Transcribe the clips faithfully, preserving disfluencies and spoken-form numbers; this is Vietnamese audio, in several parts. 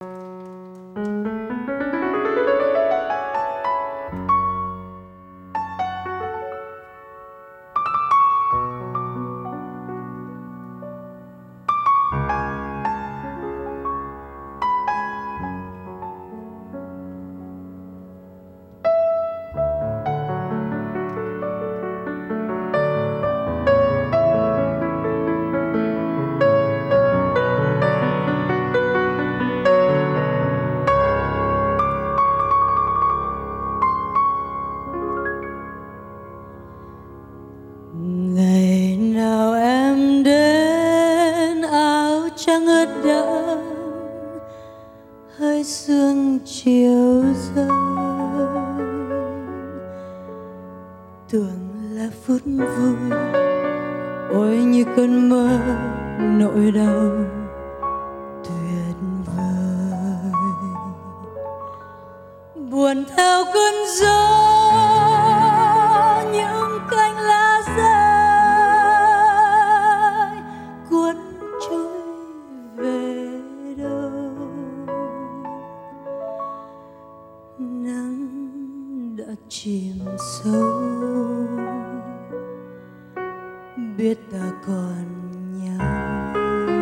Ngày nào em đến áo trắng ướt đẫm, hơi sương chiều rơi, tưởng là phút vui, ôi như cơn mơ nỗi đau tuyệt vời. Buồn theo cơn gió những cánh lá rơi cuốn trôi về đâu. Nắng đã chìm sâu, biết ta còn nhau.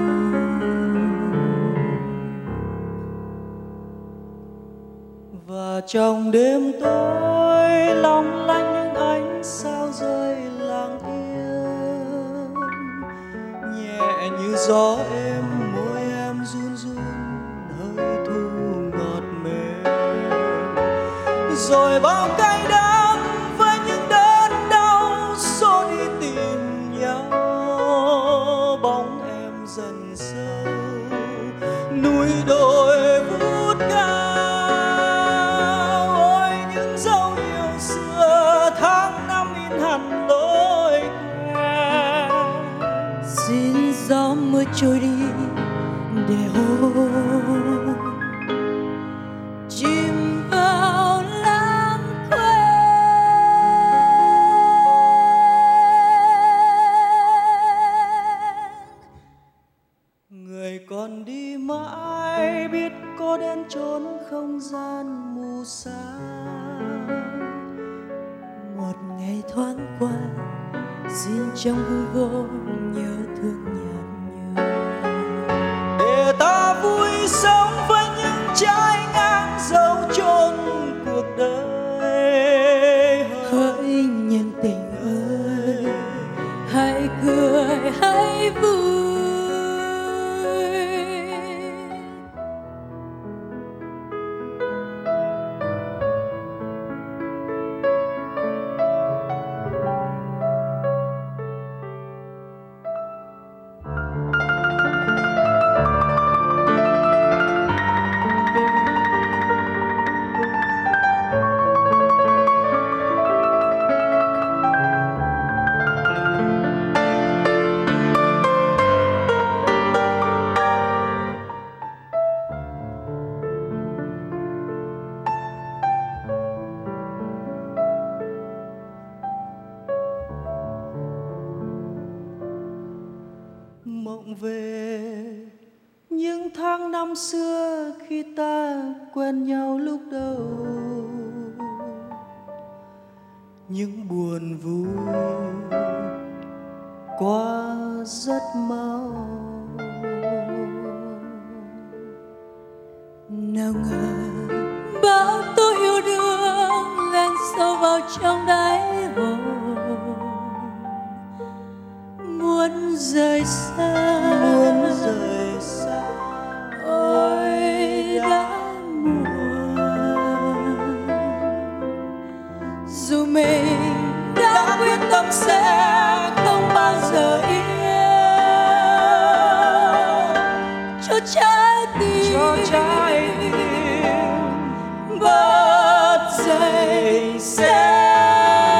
Và trong đêm tối long lanh những ánh sao rơi lặng yên, nhẹ như gió êm môi em run run hơi thu ngọt mềm. Rồi bao cay đắng với những đớn đau xô đi tìm nhau, bóng em dần sâu núi đồi vút cao. Ôi những dấu yêu xưa tháng năm in hằn lối quen. Xin gió mưa trôi đi để hôn chìm vào lãng quên. Người còn đi mãi biết có đến chốn không gian mù sa. Một ngày thoáng qua xin trong hư vô nhớ thương nhạt nhòa, để ta vui sống với những trái ngang dấu chôn cuộc đời. hỡi nhân tình ơi, hãy cười hãy vui. Mộng về những tháng năm xưa khi ta quen nhau lúc đầu, những buồn vui qua rất mau. Nào ngờ bão tố yêu đương len sâu vào trong đáy hồn, muốn rời xa, muốn rời xa. ôi đã muộn. Dù mình đã quyết tâm sẽ không bao giờ yên, cho trái tim, cho trái tim bật dậy sẽ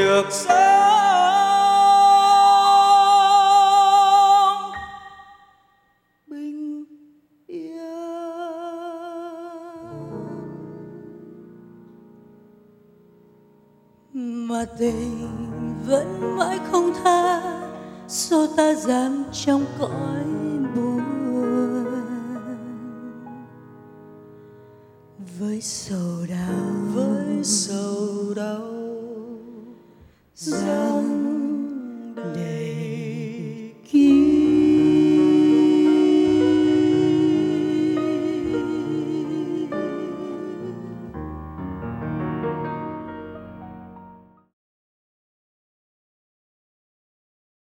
được sống bình yên. Mà tình vẫn mãi không tha, số ta giam trong cõi buồn. Với sầu đau, với sầu đau giam